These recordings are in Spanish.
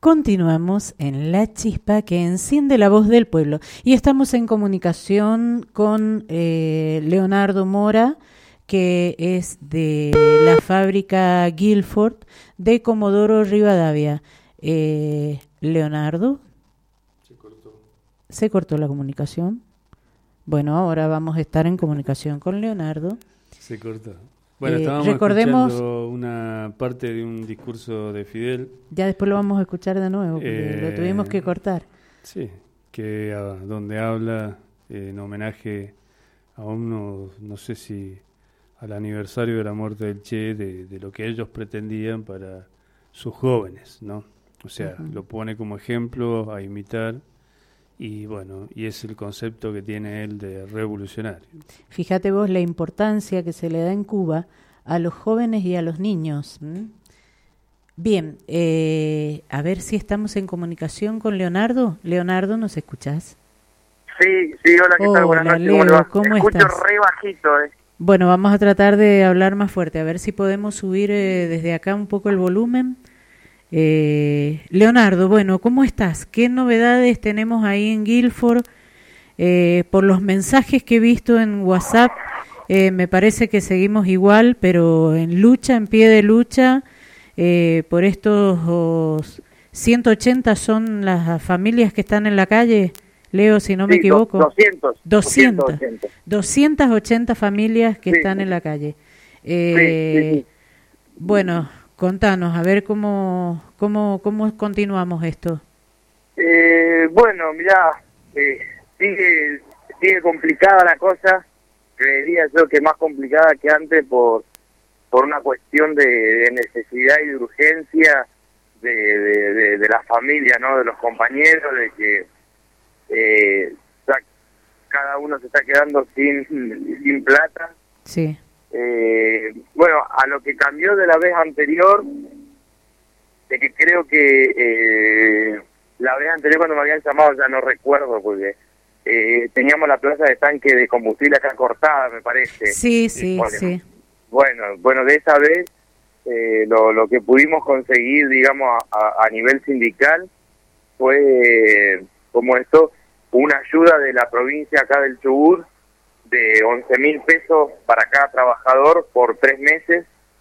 Continuamos en La Chispa que enciende la voz del pueblo y estamos en comunicación con Leonardo Mora, que es de la fábrica Guilford de Comodoro Rivadavia. Leonardo. Se cortó la comunicación. Bueno, ahora vamos a estar en comunicación con Leonardo. Se cortó. Bueno, estábamos escuchando una parte de un discurso de Fidel. Ya después lo vamos a escuchar de nuevo, porque lo tuvimos que cortar. Sí, donde habla en homenaje a no sé si al aniversario de la muerte del Che, de lo que ellos pretendían para sus jóvenes, ¿no? O sea, lo pone como ejemplo a imitar. Y bueno, y es el concepto que tiene él de revolucionario. Fíjate vos la importancia que se le da en Cuba a los jóvenes y a los niños. Bien, a ver si estamos en comunicación con Leonardo. Leonardo, ¿nos escuchás? Sí, hola, ¿qué tal? Buenas noches. Leo, ¿cómo escucho estás? Re bajito, Bueno, vamos a tratar de hablar más fuerte, a ver si podemos subir desde acá un poco el volumen. Leonardo, bueno, ¿cómo estás? ¿Qué novedades tenemos ahí en Guilford? Por los mensajes que he visto en WhatsApp, me parece que seguimos igual, pero en lucha, en pie de lucha, por estos 180 son las familias que están en la calle, Leo, si no me equivoco. 280 familias que están en la calle. Sí. Bueno, contanos, a ver cómo continuamos esto. Bueno, mirá, sigue complicada la cosa. Creería yo que más complicada que antes por una cuestión de necesidad y de urgencia de la familia, ¿no? De los compañeros, de que cada uno se está quedando sin plata. Sí. Bueno, a lo que cambió de la vez anterior, de que creo que la vez anterior cuando me habían llamado ya no recuerdo, porque teníamos la plaza de tanque de combustible acá cortada, me parece. Sí. Bueno, de esa vez lo que pudimos conseguir, digamos, a nivel sindical fue una ayuda de la provincia acá del Chubut de 11.000 pesos para cada trabajador por 3 meses,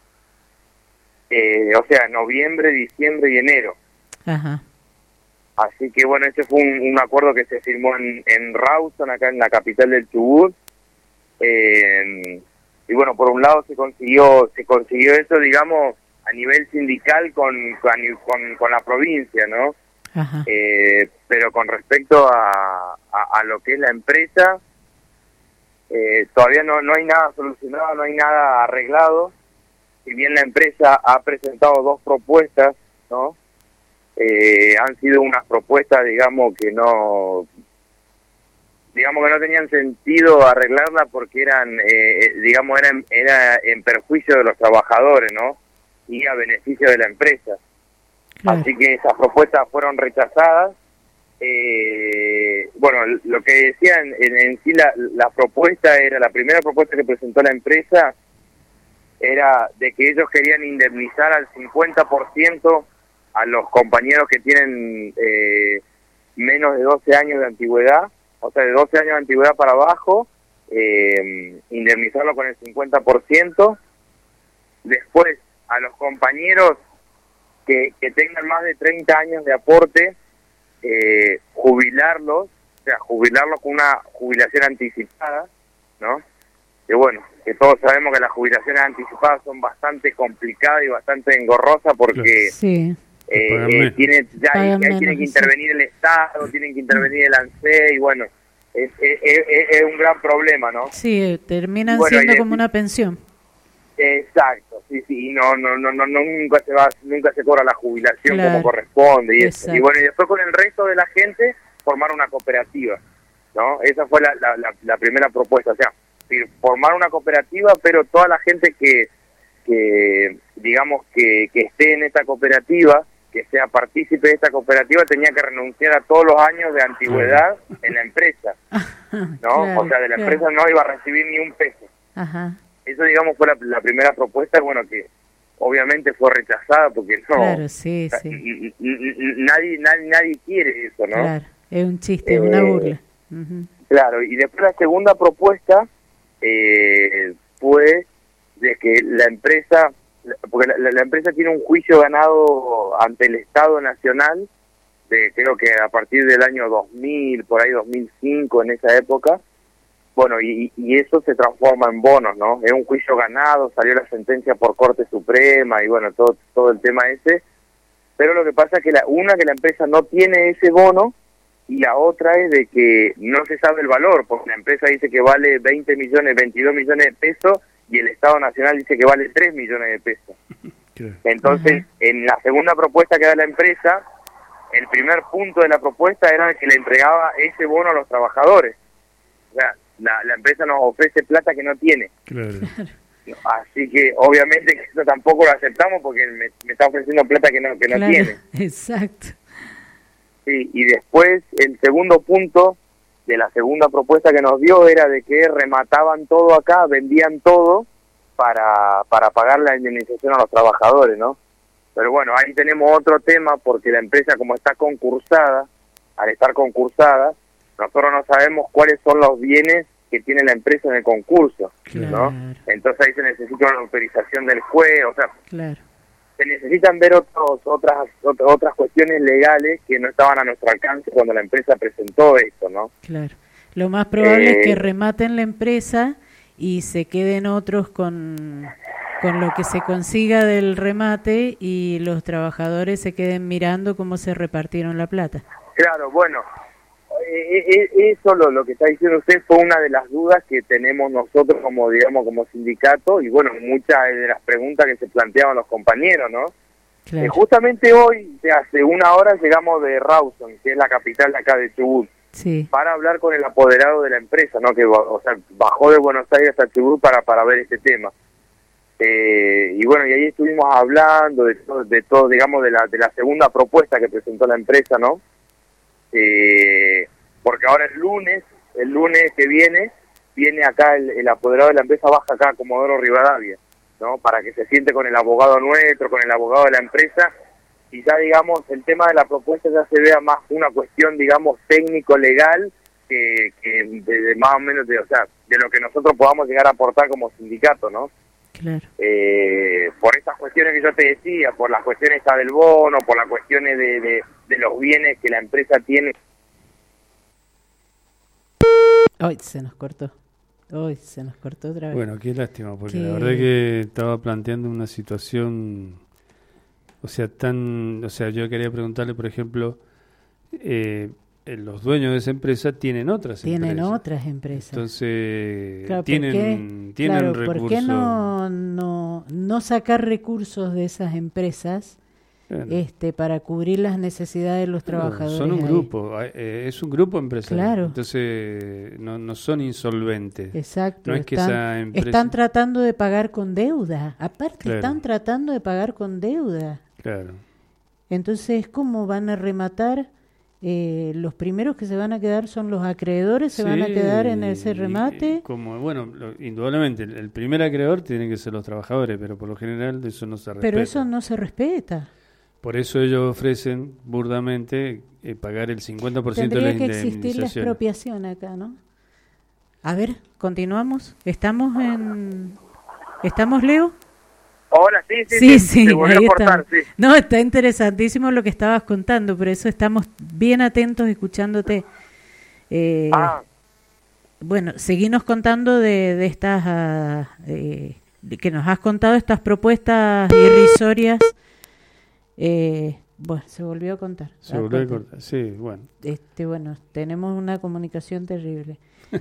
o sea, noviembre, diciembre y enero. Ajá. Así que bueno, ese fue un acuerdo que se firmó en Rawson, acá en la capital del Chubut, y bueno, por un lado se consiguió eso, digamos, a nivel sindical con la provincia, ¿no? Ajá. Pero con respecto a lo que es la empresa, todavía no hay nada solucionado, no hay nada arreglado. Si bien la empresa ha presentado 2 propuestas, ¿no? Han sido unas propuestas, digamos que no tenían sentido arreglarla porque era en perjuicio de los trabajadores, ¿no? Y a beneficio de la empresa. Claro. Así que esas propuestas fueron rechazadas. Bueno, lo que decía en sí la propuesta era, la primera propuesta que presentó la empresa era de que ellos querían indemnizar al 50% a los compañeros que tienen menos de 12 años de antigüedad, o sea, de 12 años de antigüedad para abajo, indemnizarlo con el 50%. Después, a los compañeros que tengan más de 30 años de aporte, jubilarlos con una jubilación anticipada, ¿no? Que bueno, que todos sabemos que las jubilaciones anticipadas son bastante complicadas y bastante engorrosas porque sí. Tiene que intervenir el Estado, tienen que intervenir el ANSE y bueno, es un gran problema, ¿no? Sí, terminan siendo como una pensión. Exacto, sí, y nunca se cobra la jubilación como corresponde y eso. Y bueno, y después con el resto de la gente formar una cooperativa, ¿no? Esa fue la primera propuesta, o sea, formar una cooperativa, pero toda la gente que digamos que esté en esta cooperativa, que sea partícipe de esta cooperativa, tenía que renunciar a todos los años de antigüedad en la empresa, ¿no? Claro, o sea, de la empresa no iba a recibir ni un peso. Ajá. Eso, digamos, fue la primera propuesta, bueno, que obviamente fue rechazada porque no, claro, sí, sí. Nadie quiere eso, ¿no? Claro, es un chiste, es una burla. Uh-huh. Claro, y después la segunda propuesta fue de que la empresa, porque la empresa tiene un juicio ganado ante el Estado Nacional, creo que a partir del año 2000, por ahí 2005, en esa época. Bueno, y eso se transforma en bonos, ¿no? Es un juicio ganado, salió la sentencia por Corte Suprema y bueno, todo el tema ese. Pero lo que pasa es que que la empresa no tiene ese bono, y la otra es de que no se sabe el valor, porque la empresa dice que vale 20 millones, 22 millones de pesos, y el Estado Nacional dice que vale 3 millones de pesos. Entonces, en la segunda propuesta que da la empresa, el primer punto de la propuesta era que le entregaba ese bono a los trabajadores. O sea, la empresa nos ofrece plata que no tiene. Claro. Así que obviamente que eso tampoco lo aceptamos porque me está ofreciendo plata que no claro, tiene. Exacto. Sí, y después el segundo punto de la segunda propuesta que nos dio era de que remataban todo acá, vendían todo para pagar la indemnización a los trabajadores, ¿no? Pero bueno, ahí tenemos otro tema porque la empresa, como está concursada, al estar concursada, nosotros no sabemos cuáles son los bienes que tiene la empresa en el concurso, claro, ¿no? Entonces ahí se necesita una autorización del juez, o sea, claro, se necesitan ver otras cuestiones legales que no estaban a nuestro alcance cuando la empresa presentó esto, ¿no? Claro. Lo más probable es que rematen la empresa y se queden otros con lo que se consiga del remate y los trabajadores se queden mirando cómo se repartieron la plata. Claro, bueno, eso lo que está diciendo usted fue una de las dudas que tenemos nosotros como sindicato, y bueno, muchas de las preguntas que se planteaban los compañeros, ¿no? Claro. Justamente hoy, hace una hora, llegamos de Rawson, que es la capital de acá de Chubut, sí, para hablar con el apoderado de la empresa, ¿no? Que, o sea, bajó de Buenos Aires hasta Chubut para ver este tema. Y bueno, y ahí estuvimos hablando de todo, digamos, de la segunda propuesta que presentó la empresa, ¿no? Porque ahora el lunes que viene acá el apoderado de la empresa, baja acá a Comodoro Rivadavia, ¿no? Para que se siente con el abogado nuestro, con el abogado de la empresa, y ya, digamos, el tema de la propuesta ya se vea más una cuestión, digamos, técnico-legal, que de más o menos, de lo que nosotros podamos llegar a aportar como sindicato, ¿no? Claro. Por estas cuestiones que yo te decía, por las cuestiones del bono, por las cuestiones de los bienes que la empresa tiene. Hoy se nos cortó otra vez. Bueno, qué lástima, porque la verdad que estaba planteando una situación, yo quería preguntarle, por ejemplo, los dueños de esa empresa tienen otras empresas. Entonces, claro, tienen recursos. ¿Por qué no sacar recursos de esas empresas para cubrir las necesidades de los trabajadores? Son un grupo, es un grupo empresarial. Claro. Entonces, no son insolventes. Exacto. No es que esa empresa... Están tratando de pagar con deuda. Aparte, claro, están tratando de pagar con deuda. Claro. Entonces, ¿cómo van a rematar? Los primeros que se van a quedar son los acreedores, se van a quedar en ese remate. Indudablemente, el primer acreedor tienen que ser los trabajadores, pero por lo general eso no se respeta. Pero eso no se respeta. Por eso ellos ofrecen burdamente pagar el 50% de la indemnización. Tendría que existir la expropiación acá, ¿no? A ver, continuamos. ¿Estamos, Leo? Hola, sí. Sí, ahí cortar, sí. No, está interesantísimo lo que estabas contando, por eso estamos bien atentos escuchándote. Bueno, seguinos contando de estas, que nos has contado, estas propuestas irrisorias. Bueno, se volvió a contar. Sí, bueno. Bueno, tenemos una comunicación terrible.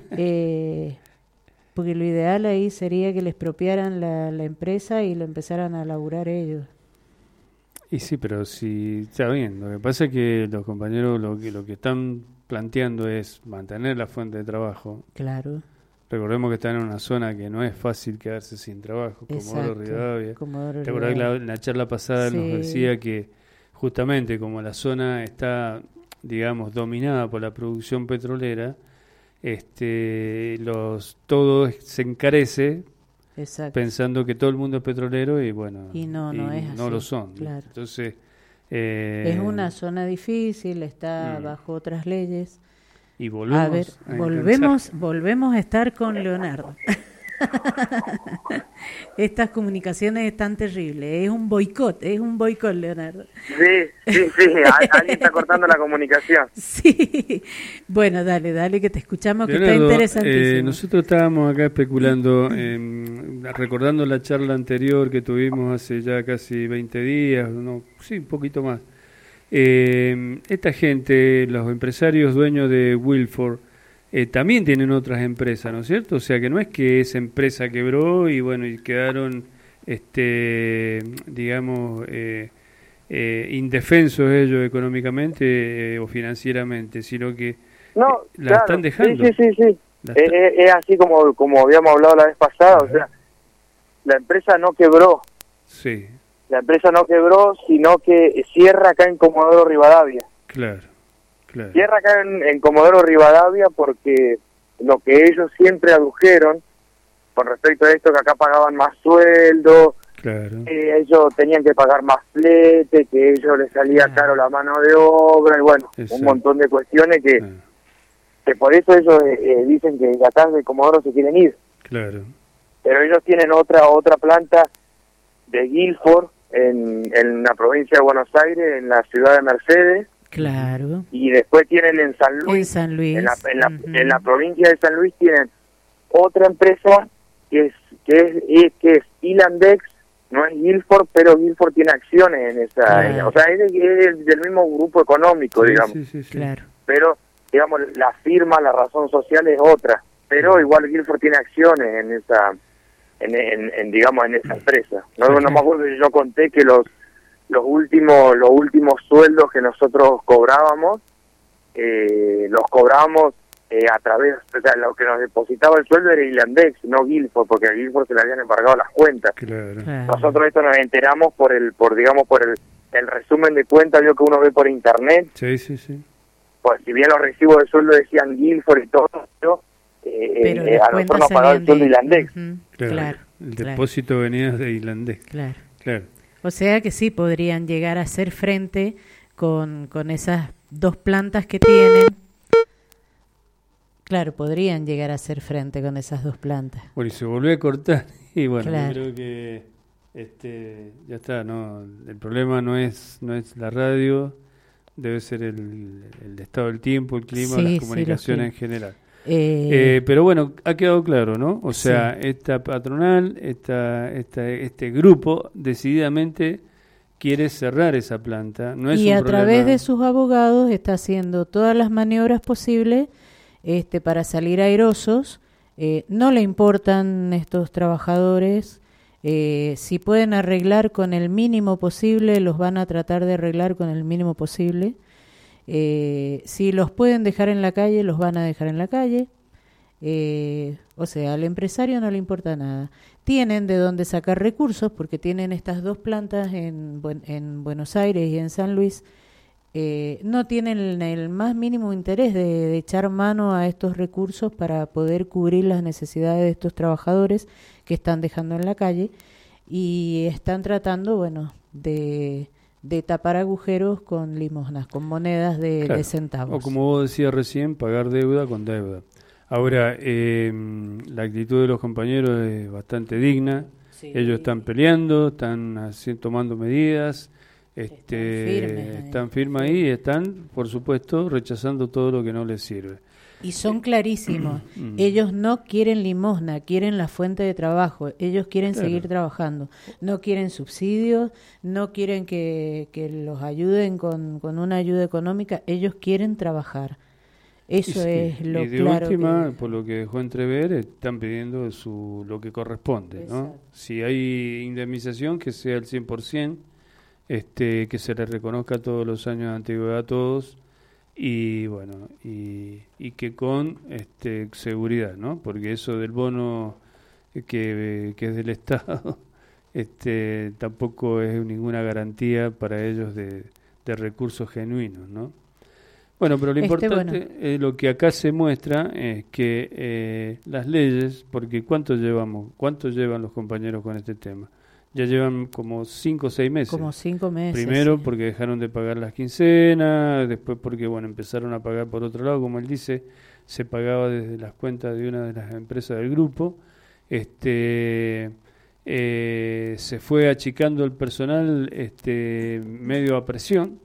Porque lo ideal ahí sería que les expropiaran la empresa y lo empezaran a laburar ellos. Y sí, pero sí, está bien. Lo que pasa es que los compañeros lo que están planteando es mantener la fuente de trabajo. Claro. Recordemos que están en una zona que no es fácil quedarse sin trabajo, como Comodoro Rivadavia. ¿Te acordás que en la charla pasada nos decía que justamente como la zona está, digamos, dominada por la producción petrolera, todo se encarece pensando que todo el mundo es petrolero y bueno, y no es así, no lo son. Claro. Entonces es una zona difícil, está bajo otras leyes. Y volvemos volvemos a estar con Leonardo. Estas comunicaciones están terribles. Es un boicot, Leonardo. Sí. Alguien está cortando la comunicación. Sí. Bueno, dale, que te escuchamos, Leonardo, que está interesantísimo. Nosotros estábamos acá especulando, recordando la charla anterior que tuvimos hace ya casi 20 días, un poquito más. Esta gente, los empresarios dueños de Wilford, también tienen otras empresas, ¿no es cierto? O sea que no es que esa empresa quebró y bueno, y quedaron, indefensos ellos económicamente o financieramente, sino que están dejando. Sí. Es así como habíamos hablado la vez pasada, o sea, la empresa no quebró. Sí. La empresa no quebró, sino que cierra acá en Comodoro Rivadavia. Claro. Cierra acá en Comodoro Rivadavia porque lo que ellos siempre adujeron con respecto a esto, que acá pagaban más sueldo, ellos tenían que pagar más flete, que ellos les salía caro la mano de obra, y bueno, un montón de cuestiones que por eso ellos dicen que acá de Comodoro se quieren ir. Claro. Pero ellos tienen otra planta de Guilford en la provincia de Buenos Aires, en la ciudad de Mercedes. Claro. Y después tienen en San Luis. En la provincia de San Luis tienen otra empresa que es Ilandex, no es Guilford, pero Guilford tiene acciones en esa, o sea, es del mismo grupo económico, digamos. Sí. Claro. Pero, digamos, la firma, la razón social es otra, pero igual Guilford tiene acciones en esa, digamos, en esa empresa. No me acuerdo si yo conté que los últimos sueldos que nosotros cobrábamos, los cobrábamos a través, o sea, lo que nos depositaba el sueldo era Ilandex, no Guilford, porque a Guilford se le habían embargado las cuentas. Claro. Nosotros esto nos enteramos por el resumen de cuentas que uno ve por internet. Sí. Pues si bien los recibos de sueldo decían Guilford y todo, pero a nosotros nos pagaba el sueldo Ilandex. Claro. El depósito venía de Ilandex. Claro. O sea que sí podrían llegar a hacer frente con esas dos plantas que tienen. Claro, podrían llegar a hacer frente con esas dos plantas. Bueno, y se volvió a cortar. Y bueno, yo creo que ya está, ¿no? El problema no es la radio, debe ser el estado del tiempo, el clima, las comunicaciones en general. Pero bueno, ha quedado claro, ¿no? O sea, esta patronal, este grupo decididamente quiere cerrar esa planta. No es y un a problema. Través de sus abogados está haciendo todas las maniobras posibles para salir airosos. No le importan estos trabajadores. Si pueden arreglar con el mínimo posible, los van a tratar de arreglar con el mínimo posible. Si los pueden dejar en la calle, los van a dejar en la calle. O sea, al empresario no le importa nada. Tienen de dónde sacar recursos porque tienen estas dos plantas en Buenos Aires y en San Luis. No tienen el más mínimo interés de echar mano a estos recursos para poder cubrir las necesidades de estos trabajadores que están dejando en la calle y están tratando, de tapar agujeros con limosnas, con monedas de centavos. O como vos decías recién, pagar deuda con deuda. Ahora, la actitud de los compañeros es bastante digna. Sí. Ellos están peleando, están tomando medidas, están firmes ahí y están, por supuesto, rechazando todo lo que no les sirve. Y son clarísimos. Ellos no quieren limosna, quieren la fuente de trabajo. Ellos quieren seguir trabajando. No quieren subsidios, no quieren que los ayuden con una ayuda económica. Ellos quieren trabajar. Eso es lo y de claro última, por lo que dejó entrever, están pidiendo lo que corresponde, ¿no? Si hay indemnización, que sea el 100%, que se les reconozca todos los años de antigüedad a todos, y bueno, y que con seguridad, ¿no? Porque eso del bono que es del Estado, tampoco es ninguna garantía para ellos de recursos genuinos, ¿no? Bueno, pero lo importante, lo que acá se muestra es que las leyes, porque ¿cuánto llevan los compañeros con este tema? Ya llevan como 5 o 6 meses. Como 5 meses. Primero porque dejaron de pagar las quincenas, después porque empezaron a pagar por otro lado, como él dice, se pagaba desde las cuentas de una de las empresas del grupo. Se fue achicando el personal medio a presión.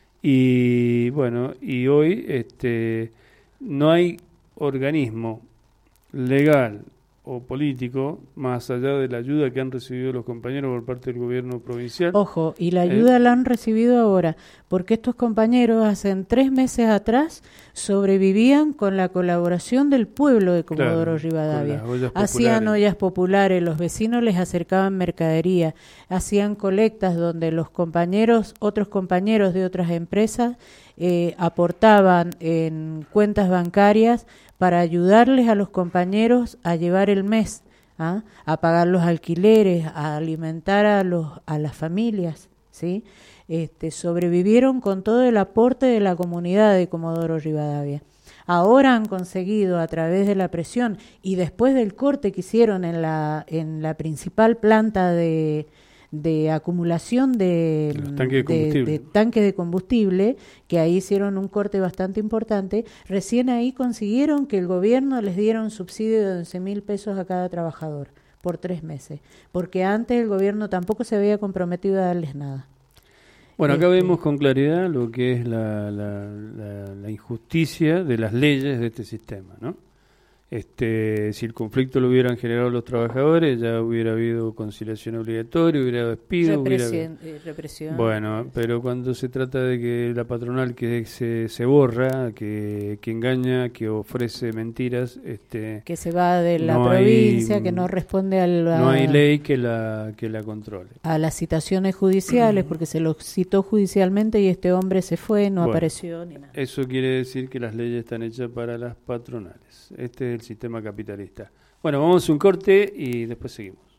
Y y hoy no hay organismo legal o político más allá de la ayuda que han recibido los compañeros por parte del gobierno provincial. Ojo, y la ayuda la han recibido ahora, porque estos compañeros hace 3 meses atrás sobrevivían con la colaboración del pueblo de Comodoro Rivadavia. Hacían ollas populares, los vecinos les acercaban mercadería, hacían colectas donde los otros compañeros de otras empresas aportaban en cuentas bancarias para ayudarles a los compañeros a llevar el mes, a pagar los alquileres, a alimentar a las familias, ¿sí? Sobrevivieron con todo el aporte de la comunidad de Comodoro Rivadavia. Ahora han conseguido, a través de la presión y después del corte que hicieron en la principal planta de acumulación de tanques de combustible, que ahí hicieron un corte bastante importante, recién ahí consiguieron que el gobierno les diera un subsidio de 11.000 pesos a cada trabajador por 3 meses, porque antes el gobierno tampoco se había comprometido a darles nada. Bueno, acá vemos con claridad lo que es la injusticia de las leyes de este sistema, ¿no? Si el conflicto lo hubieran generado los trabajadores, ya hubiera habido conciliación obligatoria, hubiera habido despido, represión. Bueno, pero cuando se trata de que la patronal que se borra, que engaña, que ofrece mentiras, que se va de la provincia, que no responde no hay ley que la controle. A las citaciones judiciales, porque se lo citó judicialmente y este hombre se fue, no apareció ni nada. Eso quiere decir que las leyes están hechas para las patronales. Este es el sistema capitalista. Bueno, vamos a un corte y después seguimos.